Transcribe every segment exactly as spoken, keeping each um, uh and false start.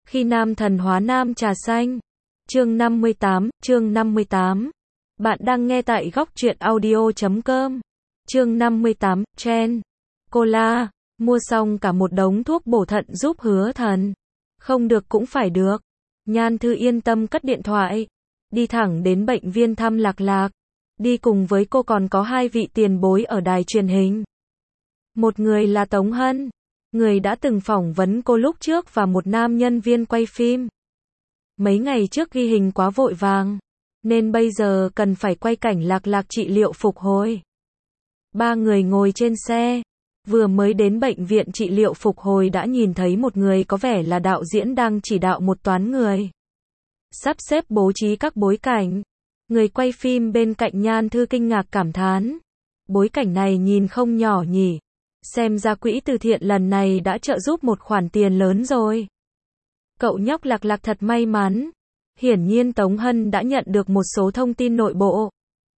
Khi nam thần hóa nam trà xanh. Chương năm mươi tám, chương năm mươi tám. Bạn đang nghe tại góc truyện audio chấm com. Chương năm mươi tám, Chen. Cola, mua xong cả một đống thuốc bổ thận giúp Hứa Thần. Không được cũng phải được. Nhan Thư yên tâm cất điện thoại. Đi thẳng đến bệnh viện thăm Lạc Lạc. Đi cùng với cô còn có hai vị tiền bối ở đài truyền hình. Một người là Tống Hân, người đã từng phỏng vấn cô lúc trước, và một nam nhân viên quay phim. Mấy ngày trước ghi hình quá vội vàng, nên bây giờ cần phải quay cảnh Lạc Lạc trị liệu phục hồi. Ba người ngồi trên xe, vừa mới đến bệnh viện trị liệu phục hồi đã nhìn thấy một người có vẻ là đạo diễn đang chỉ đạo một toán người. Sắp xếp bố trí các bối cảnh. Người quay phim bên cạnh Nhan Thư kinh ngạc cảm thán. Bối cảnh này nhìn không nhỏ nhỉ. Xem ra quỹ từ thiện lần này đã trợ giúp một khoản tiền lớn rồi. Cậu nhóc Lạc Lạc thật may mắn. Hiển nhiên Tống Hân đã nhận được một số thông tin nội bộ.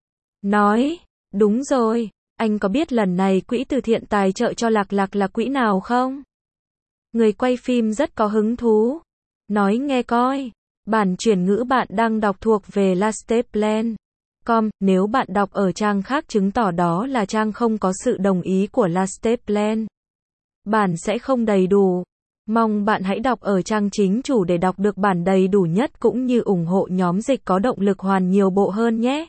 Nói, đúng rồi, anh có biết lần này quỹ từ thiện tài trợ cho Lạc Lạc là quỹ nào không? Người quay phim rất có hứng thú. Nói nghe coi. Bản chuyển ngữ bạn đang đọc thuộc về lasteplan chấm com, nếu bạn đọc ở trang khác chứng tỏ đó là trang không có sự đồng ý của Lasteplan. Bản sẽ không đầy đủ. Mong bạn hãy đọc ở trang chính chủ để đọc được bản đầy đủ nhất cũng như ủng hộ nhóm dịch có động lực hoàn nhiều bộ hơn nhé.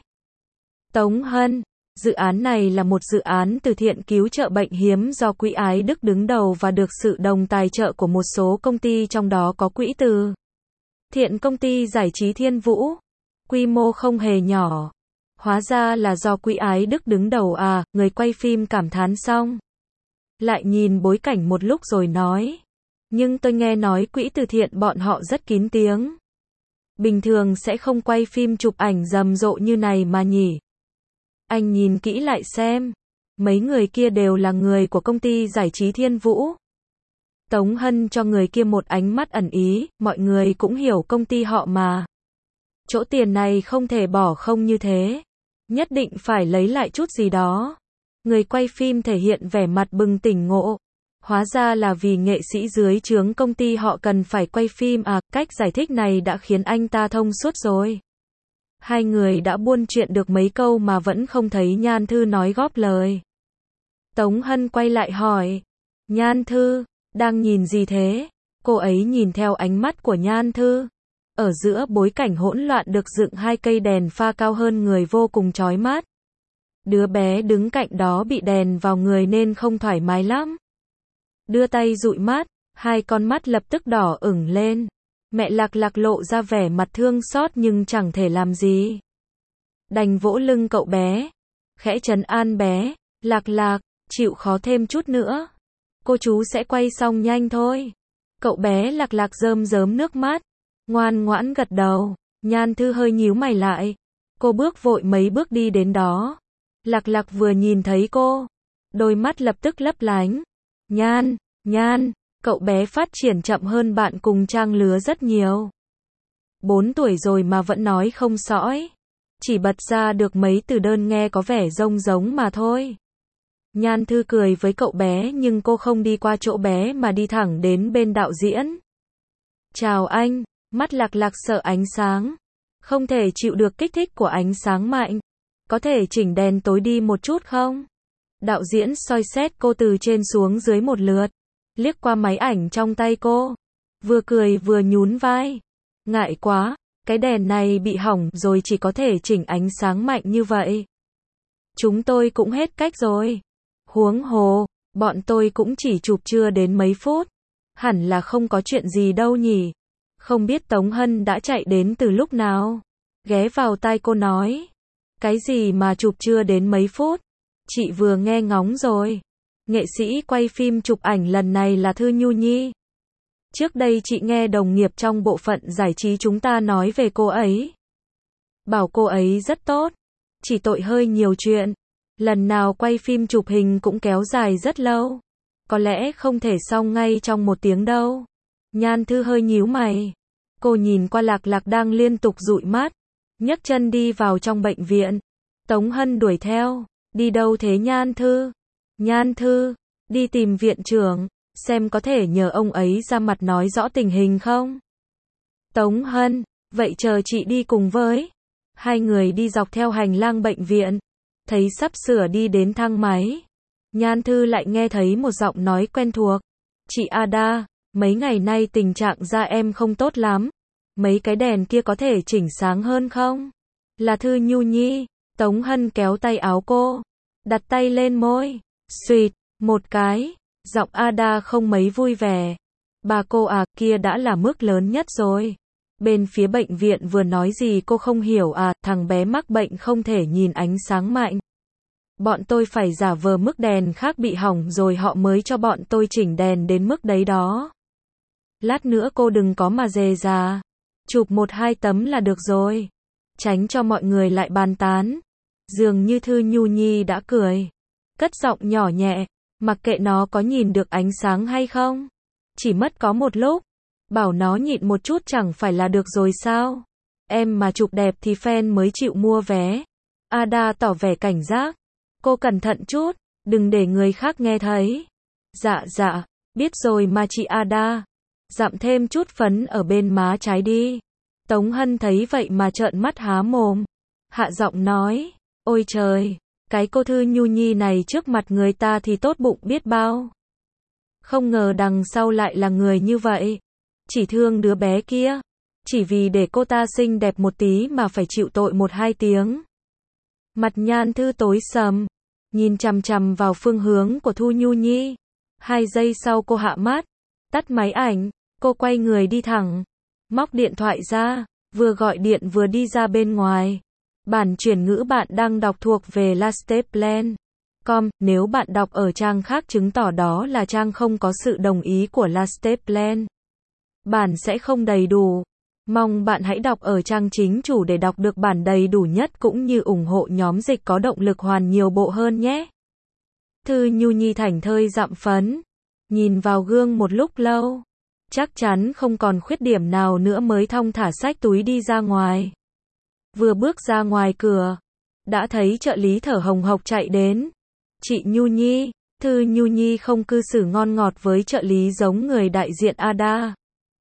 Tống Hân, dự án này là một dự án từ thiện cứu trợ bệnh hiếm do Quỹ Ái Đức đứng đầu và được sự đồng tài trợ của một số công ty, trong đó có Quỹ từ thiện công ty giải trí Thiên Vũ. Quy mô không hề nhỏ. Hóa ra là do Quỹ Ái Đức đứng đầu à, người quay phim cảm thán xong. Lại nhìn bối cảnh một lúc rồi nói. Nhưng tôi nghe nói quỹ từ thiện bọn họ rất kín tiếng. Bình thường sẽ không quay phim chụp ảnh rầm rộ như này mà nhỉ. Anh nhìn kỹ lại xem. Mấy người kia đều là người của công ty giải trí Thiên Vũ. Tống Hân cho người kia một ánh mắt ẩn ý, mọi người cũng hiểu công ty họ mà. Chỗ tiền này không thể bỏ không như thế. Nhất định phải lấy lại chút gì đó. Người quay phim thể hiện vẻ mặt bừng tỉnh ngộ. Hóa ra là vì nghệ sĩ dưới trướng công ty họ cần phải quay phim à, cách giải thích này đã khiến anh ta thông suốt rồi. Hai người đã buôn chuyện được mấy câu mà vẫn không thấy Nhan Thư nói góp lời. Tống Hân quay lại hỏi. Nhan Thư, đang nhìn gì thế? Cô ấy nhìn theo ánh mắt của Nhan Thư. Ở giữa bối cảnh hỗn loạn được dựng hai cây đèn pha cao hơn người vô cùng chói mắt. Đứa bé đứng cạnh đó bị đèn vào người nên không thoải mái lắm. Đưa tay dụi mắt, hai con mắt lập tức đỏ ửng lên. Mẹ Lạc Lạc lộ ra vẻ mặt thương xót nhưng chẳng thể làm gì. Đành vỗ lưng cậu bé. Khẽ trấn an bé. Lạc Lạc, chịu khó thêm chút nữa. Cô chú sẽ quay xong nhanh thôi. Cậu bé Lạc Lạc rơm rớm nước mắt. Ngoan ngoãn gật đầu. Nhan Thư hơi nhíu mày lại. Cô bước vội mấy bước đi đến đó. Lạc Lạc vừa nhìn thấy cô, đôi mắt lập tức lấp lánh. Nhan, Nhan, cậu bé phát triển chậm hơn bạn cùng trang lứa rất nhiều. Bốn tuổi rồi mà vẫn nói không sõi. Chỉ bật ra được mấy từ đơn nghe có vẻ rông giống mà thôi. Nhan Thư cười với cậu bé nhưng cô không đi qua chỗ bé mà đi thẳng đến bên đạo diễn. Chào anh. Mắt Lạc Lạc sợ ánh sáng. Không thể chịu được kích thích của ánh sáng mạnh. Có thể chỉnh đèn tối đi một chút không? Đạo diễn soi xét cô từ trên xuống dưới một lượt. Liếc qua máy ảnh trong tay cô. Vừa cười vừa nhún vai. Ngại quá, cái đèn này bị hỏng rồi, chỉ có thể chỉnh ánh sáng mạnh như vậy. Chúng tôi cũng hết cách rồi. Huống hồ, bọn tôi cũng chỉ chụp chưa đến mấy phút. Hẳn là không có chuyện gì đâu nhỉ. Không biết Tống Hân đã chạy đến từ lúc nào. Ghé vào tai cô nói. Cái gì mà chụp chưa đến mấy phút? Chị vừa nghe ngóng rồi. Nghệ sĩ quay phim chụp ảnh lần này là Thư Nhu Nhi. Trước đây chị nghe đồng nghiệp trong bộ phận giải trí chúng ta nói về cô ấy. Bảo cô ấy rất tốt. Chỉ tội hơi nhiều chuyện. Lần nào quay phim chụp hình cũng kéo dài rất lâu. Có lẽ không thể xong ngay trong một tiếng đâu. Nhan Thư hơi nhíu mày. Cô nhìn qua Lạc Lạc đang liên tục dụi mắt. Nhấc chân đi vào trong bệnh viện. Tống Hân đuổi theo. Đi đâu thế Nhan Thư? Nhan Thư, đi tìm viện trưởng, xem có thể nhờ ông ấy ra mặt nói rõ tình hình không? Tống Hân, vậy chờ chị đi cùng với. Hai người đi dọc theo hành lang bệnh viện. Thấy sắp sửa đi đến thang máy. Nhan Thư lại nghe thấy một giọng nói quen thuộc. Chị Ada, mấy ngày nay tình trạng da em không tốt lắm. Mấy cái đèn kia có thể chỉnh sáng hơn không? Là Thư Nhu Nhi. Tống Hân kéo tay áo cô. Đặt tay lên môi. Xuyệt, một cái. Giọng Ada không mấy vui vẻ. Bà cô à, kia đã là mức lớn nhất rồi. Bên phía bệnh viện vừa nói gì cô không hiểu à, thằng bé mắc bệnh không thể nhìn ánh sáng mạnh. Bọn tôi phải giả vờ mức đèn khác bị hỏng rồi họ mới cho bọn tôi chỉnh đèn đến mức đấy đó. Lát nữa cô đừng có mà dề già. Chụp một hai tấm là được rồi. Tránh cho mọi người lại bàn tán. Dường như Thư Nhu Nhi đã cười. Cất giọng nhỏ nhẹ. Mặc kệ nó có nhìn được ánh sáng hay không. Chỉ mất có một lúc. Bảo nó nhịn một chút chẳng phải là được rồi sao? Em mà chụp đẹp thì fan mới chịu mua vé. Ada tỏ vẻ cảnh giác. Cô cẩn thận chút, đừng để người khác nghe thấy. Dạ dạ, biết rồi mà chị Ada. Dặm thêm chút phấn ở bên má trái đi. Tống Hân thấy vậy mà trợn mắt há mồm. Hạ giọng nói, ôi trời, cái cô Thư Nhu Nhi này trước mặt người ta thì tốt bụng biết bao. Không ngờ đằng sau lại là người như vậy. Chỉ thương đứa bé kia. Chỉ vì để cô ta xinh đẹp một tí mà phải chịu tội một hai tiếng. Mặt Nhan Thư tối sầm. Nhìn chằm chằm vào phương hướng của Thu Nhu Nhi. Hai giây sau cô hạ mắt. Tắt máy ảnh. Cô quay người đi thẳng. Móc điện thoại ra. Vừa gọi điện vừa đi ra bên ngoài. Bản chuyển ngữ bạn đang đọc thuộc về lasteplan chấm com. Nếu bạn đọc ở trang khác chứng tỏ đó là trang không có sự đồng ý của Lasteplan. Bản sẽ không đầy đủ. Mong bạn hãy đọc ở trang chính chủ để đọc được bản đầy đủ nhất cũng như ủng hộ nhóm dịch có động lực hoàn nhiều bộ hơn nhé. Thư Nhu Nhi thảnh thơi dặm phấn. Nhìn vào gương một lúc lâu. Chắc chắn không còn khuyết điểm nào nữa mới thong thả xách túi đi ra ngoài. Vừa bước ra ngoài cửa. Đã thấy trợ lý thở hồng hộc chạy đến. Chị Nhu Nhi. Thư Nhu Nhi không cư xử ngon ngọt với trợ lý giống người đại diện Ada.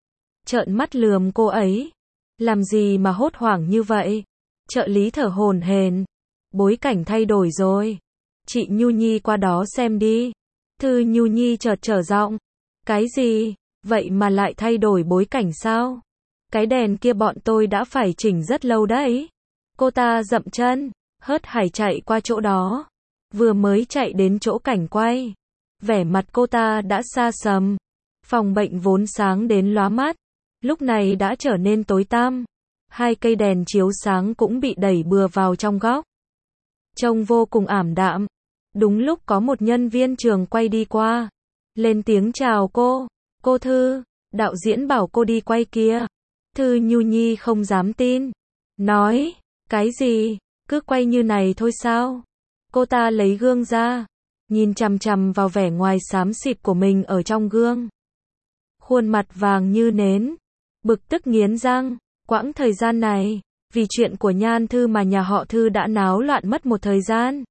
Trợn mắt lườm cô ấy. Làm gì mà hốt hoảng như vậy? Trợ lý thở hổn hển. Bối cảnh thay đổi rồi. Chị Nhu Nhi qua đó xem đi. Thư Nhu Nhi chợt trở giọng. Cái gì? Vậy mà lại thay đổi bối cảnh sao? Cái đèn kia bọn tôi đã phải chỉnh rất lâu đấy. Cô ta dậm chân, hớt hải chạy qua chỗ đó. Vừa mới chạy đến chỗ cảnh quay. Vẻ mặt cô ta đã xa sầm. Phòng bệnh vốn sáng đến lóa mắt. Lúc này đã trở nên tối tăm. Hai cây đèn chiếu sáng cũng bị đẩy bừa vào trong góc. Trông vô cùng ảm đạm. Đúng lúc có một nhân viên trường quay đi qua. Lên tiếng chào cô. Cô Thư, đạo diễn bảo cô đi quay kia. Thư Nhu Nhi không dám tin. Nói, cái gì, cứ quay như này thôi sao? Cô ta lấy gương ra. Nhìn chằm chằm vào vẻ ngoài xám xịt của mình ở trong gương. Khuôn mặt vàng như nến. Bực tức nghiến răng. Quãng thời gian này, vì chuyện của Nhan Thư mà nhà họ Thư đã náo loạn mất một thời gian.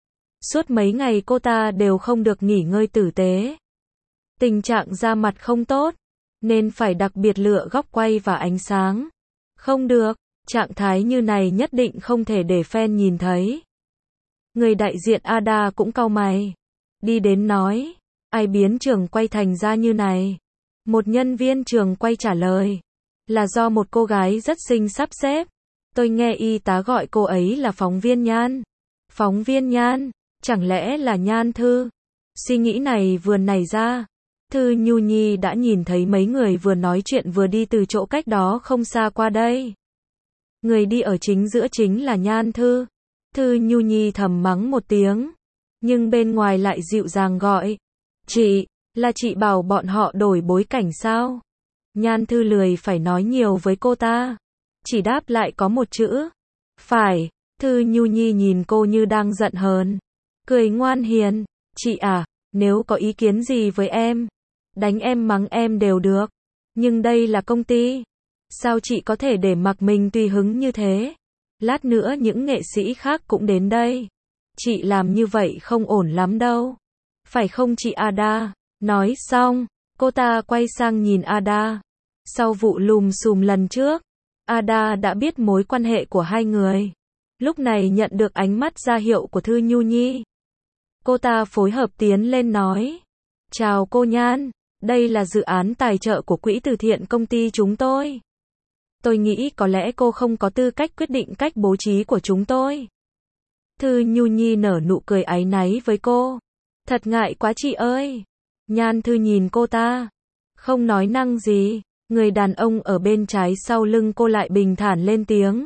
Suốt mấy ngày cô ta đều không được nghỉ ngơi tử tế. Tình trạng da mặt không tốt, nên phải đặc biệt lựa góc quay và ánh sáng. Không được, trạng thái như này nhất định không thể để fan nhìn thấy. Người đại diện Ada cũng cau mày. Đi đến nói, ai biến trường quay thành ra như này? Một nhân viên trường quay trả lời, là do một cô gái rất xinh sắp xếp. Tôi nghe y tá gọi cô ấy là phóng viên Nhan. Phóng viên Nhan, chẳng lẽ là Nhan Thư? Suy nghĩ này vừa nảy ra. Thư Nhu Nhi đã nhìn thấy mấy người vừa nói chuyện vừa đi từ chỗ cách đó không xa qua đây. Người đi ở chính giữa chính là Nhan Thư. Thư Nhu Nhi thầm mắng một tiếng. Nhưng bên ngoài lại dịu dàng gọi. Chị, là chị bảo bọn họ đổi bối cảnh sao? Nhan Thư lười phải nói nhiều với cô ta. Chỉ đáp lại có một chữ. Phải. Thư Nhu Nhi nhìn cô như đang giận hờn. Cười ngoan hiền. Chị à, nếu có ý kiến gì với em, đánh em mắng em đều được. Nhưng đây là công ty. Sao chị có thể để mặc mình tùy hứng như thế? Lát nữa những nghệ sĩ khác cũng đến đây. Chị làm như vậy không ổn lắm đâu. Phải không chị Ada? Nói xong, cô ta quay sang nhìn Ada. Sau vụ lùm xùm lần trước, Ada đã biết mối quan hệ của hai người. Lúc này nhận được ánh mắt ra hiệu của Thư Nhu Nhi. Cô ta phối hợp tiến lên nói. Chào cô Nhan, đây là dự án tài trợ của quỹ từ thiện công ty chúng tôi. Tôi nghĩ có lẽ cô không có tư cách quyết định cách bố trí của chúng tôi. Thư Nhu Nhi nở nụ cười áy náy với cô. Thật ngại quá chị ơi. Nhan Thư nhìn cô ta. Không nói năng gì. Người đàn ông ở bên trái sau lưng cô lại bình thản lên tiếng.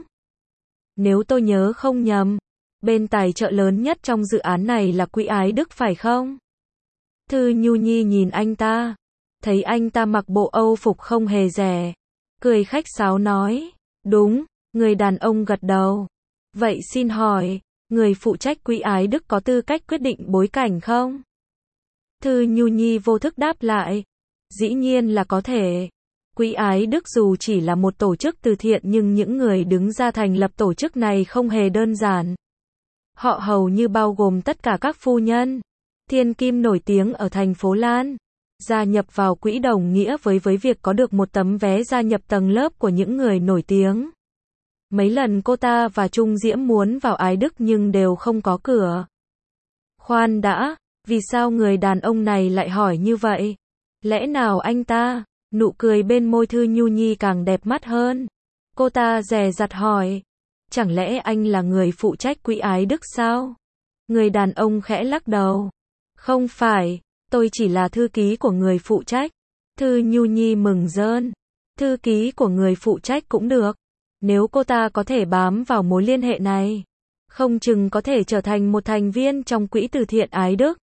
Nếu tôi nhớ không nhầm, bên tài trợ lớn nhất trong dự án này là Quỹ Ái Đức phải không? Thư Nhu Nhi nhìn anh ta. Thấy anh ta mặc bộ Âu phục không hề rẻ. Cười khách sáo nói. Đúng, người đàn ông gật đầu. Vậy xin hỏi, người phụ trách Quỹ Ái Đức có tư cách quyết định bối cảnh không? Thư Nhu Nhi vô thức đáp lại. Dĩ nhiên là có thể. Quỹ Ái Đức dù chỉ là một tổ chức từ thiện nhưng những người đứng ra thành lập tổ chức này không hề đơn giản. Họ hầu như bao gồm tất cả các phu nhân, thiên kim nổi tiếng ở thành phố Lan. Gia nhập vào quỹ đồng nghĩa với với việc có được một tấm vé gia nhập tầng lớp của những người nổi tiếng. Mấy lần cô ta và Trung Diễm muốn vào Ái Đức nhưng đều không có cửa. Khoan đã, vì sao người đàn ông này lại hỏi như vậy? Lẽ nào anh ta? Nụ cười bên môi Thư Nhu Nhi càng đẹp mắt hơn. Cô ta dè dặt hỏi. Chẳng lẽ anh là người phụ trách Quỹ Ái Đức sao? Người đàn ông khẽ lắc đầu. Không phải, tôi chỉ là thư ký của người phụ trách. Thư Nhu Nhi mừng rơn. Thư ký của người phụ trách cũng được. Nếu cô ta có thể bám vào mối liên hệ này, không chừng có thể trở thành một thành viên trong quỹ từ thiện Ái Đức.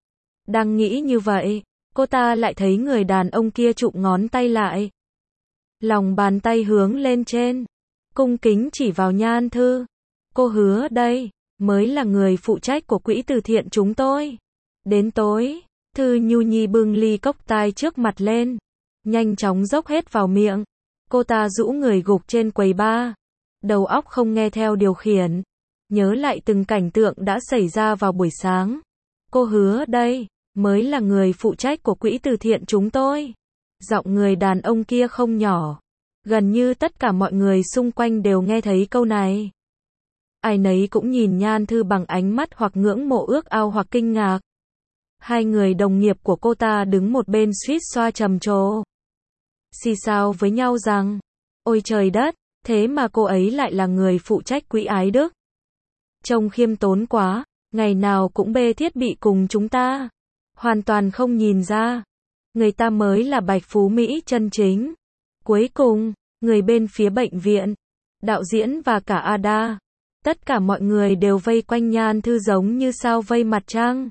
Đang nghĩ như vậy, cô ta lại thấy người đàn ông kia chụm ngón tay lại. Lòng bàn tay hướng lên trên. Cung kính chỉ vào Nhan Thư. Cô hứa đây, mới là người phụ trách của quỹ từ thiện chúng tôi. Đến tối, Thư Nhu Nhi bưng ly cốc tai trước mặt lên. Nhanh chóng dốc hết vào miệng. Cô ta rũ người gục trên quầy bar. Đầu óc không nghe theo điều khiển. Nhớ lại từng cảnh tượng đã xảy ra vào buổi sáng. Cô hứa đây, mới là người phụ trách của quỹ từ thiện chúng tôi. Giọng người đàn ông kia không nhỏ. Gần như tất cả mọi người xung quanh đều nghe thấy câu này. Ai nấy cũng nhìn Nhan Thư bằng ánh mắt hoặc ngưỡng mộ ước ao hoặc kinh ngạc. Hai người đồng nghiệp của cô ta đứng một bên suýt xoa trầm trồ. Xì xào với nhau rằng, ôi trời đất, thế mà cô ấy lại là người phụ trách Quỹ Ái Đức. Trông khiêm tốn quá, ngày nào cũng bê thiết bị cùng chúng ta. Hoàn toàn không nhìn ra. Người ta mới là Bạch Phú Mỹ chân chính. Cuối cùng, người bên phía bệnh viện, đạo diễn và cả Ada, tất cả mọi người đều vây quanh Nhan Thư giống như sao vây mặt trăng.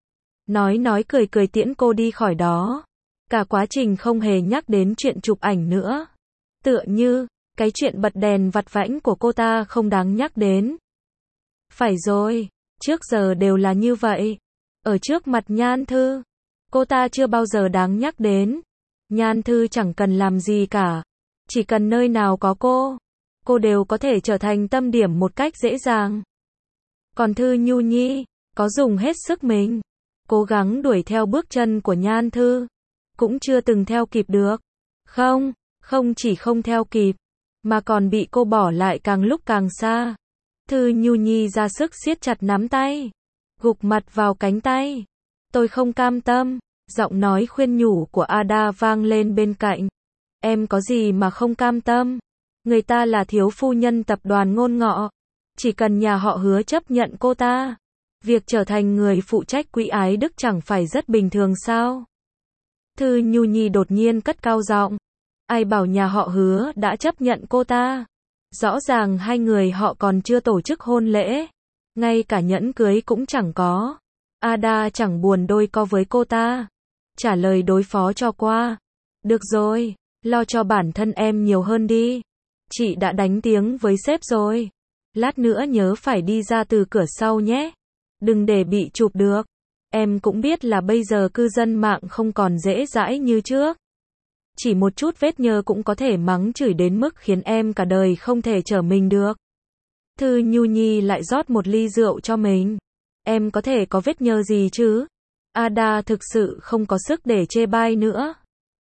Nói nói cười cười tiễn cô đi khỏi đó. Cả quá trình không hề nhắc đến chuyện chụp ảnh nữa. Tựa như, cái chuyện bật đèn vặt vãnh của cô ta không đáng nhắc đến. Phải rồi, trước giờ đều là như vậy. Ở trước mặt Nhan Thư, cô ta chưa bao giờ đáng nhắc đến. Nhan Thư chẳng cần làm gì cả. Chỉ cần nơi nào có cô, cô đều có thể trở thành tâm điểm một cách dễ dàng. Còn Thư Nhu Nhi, có dùng hết sức mình, cố gắng đuổi theo bước chân của Nhan Thư, cũng chưa từng theo kịp được. Không, không chỉ không theo kịp, mà còn bị cô bỏ lại càng lúc càng xa. Thư Nhu Nhi ra sức siết chặt nắm tay, gục mặt vào cánh tay. Tôi không cam tâm. Giọng nói khuyên nhủ của Ada vang lên bên cạnh. Em có gì mà không cam tâm? Người ta là thiếu phu nhân tập đoàn Ngôn Ngọ. Chỉ cần nhà họ Hứa chấp nhận cô ta, việc trở thành người phụ trách Quỹ Ái Đức chẳng phải rất bình thường sao? Thư Nhu Nhi đột nhiên cất cao giọng. Ai bảo nhà họ Hứa đã chấp nhận cô ta? Rõ ràng hai người họ còn chưa tổ chức hôn lễ. Ngay cả nhẫn cưới cũng chẳng có. Ada chẳng buồn đôi co với cô ta. Trả lời đối phó cho qua. Được rồi, lo cho bản thân em nhiều hơn đi. Chị đã đánh tiếng với sếp rồi. Lát nữa nhớ phải đi ra từ cửa sau nhé. Đừng để bị chụp được. Em cũng biết là bây giờ cư dân mạng không còn dễ dãi như trước. Chỉ một chút vết nhơ cũng có thể mắng chửi đến mức khiến em cả đời không thể trở mình được. Thư Nhu Nhi lại rót một ly rượu cho mình. Em có thể có vết nhơ gì chứ? Ada thực sự không có sức để chê bai nữa.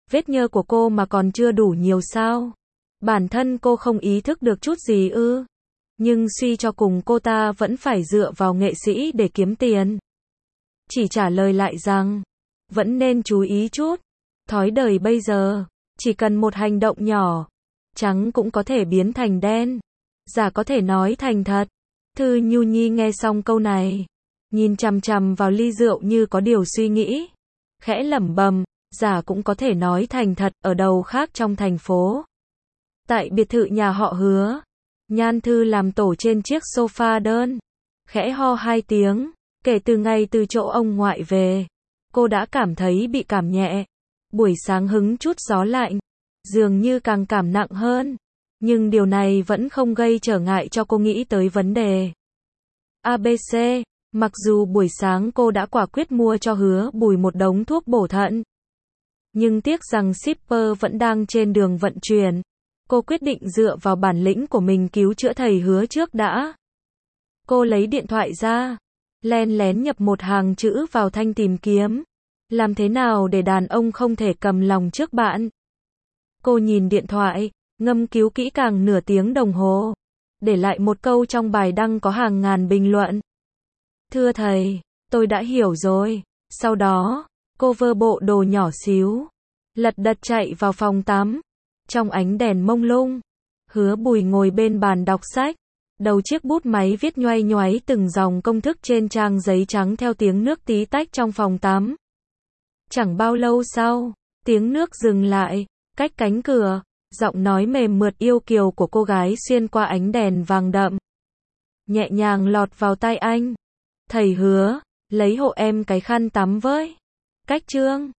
Vết nhơ của cô mà còn chưa đủ nhiều sao? Bản thân cô không ý thức được chút gì ư? Nhưng suy cho cùng cô ta vẫn phải dựa vào nghệ sĩ để kiếm tiền. Chỉ trả lời lại rằng, vẫn nên chú ý chút. Thói đời bây giờ, chỉ cần một hành động nhỏ, trắng cũng có thể biến thành đen, giả có thể nói thành thật. Thư Nhu Nhi nghe xong câu này, nhìn chằm chằm vào ly rượu như có điều suy nghĩ, khẽ lẩm bẩm, giả cũng có thể nói thành thật, ở đâu khác trong thành phố. Tại biệt thự nhà họ Hứa, Nhan Thư làm tổ trên chiếc sofa đơn, khẽ ho hai tiếng, kể từ ngày từ chỗ ông ngoại về, cô đã cảm thấy bị cảm nhẹ. Buổi sáng hứng chút gió lạnh, dường như càng cảm nặng hơn, nhưng điều này vẫn không gây trở ngại cho cô nghĩ tới vấn đề a bê xê. Mặc dù buổi sáng cô đã quả quyết mua cho Hứa Bùi một đống thuốc bổ thận, nhưng tiếc rằng shipper vẫn đang trên đường vận chuyển. Cô quyết định dựa vào bản lĩnh của mình cứu chữa thầy Hứa trước đã. Cô lấy điện thoại ra, len lén nhập một hàng chữ vào thanh tìm kiếm. Làm thế nào để đàn ông không thể cầm lòng trước bạn? Cô nhìn điện thoại, ngâm cứu kỹ càng nửa tiếng đồng hồ, để lại một câu trong bài đăng có hàng ngàn bình luận. Thưa thầy, tôi đã hiểu rồi. Sau đó, cô vơ bộ đồ nhỏ xíu, lật đật chạy vào phòng tắm. Trong ánh đèn mông lung, Hứa Bùi ngồi bên bàn đọc sách, đầu chiếc bút máy viết nhoay nhoáy từng dòng công thức trên trang giấy trắng theo tiếng nước tí tách trong phòng tắm. Chẳng bao lâu sau, tiếng nước dừng lại, cách cánh cửa, giọng nói mềm mượt yêu kiều của cô gái xuyên qua ánh đèn vàng đậm, nhẹ nhàng lọt vào tai anh. Thầy Hứa, lấy hộ em cái khăn tắm với. Cách chương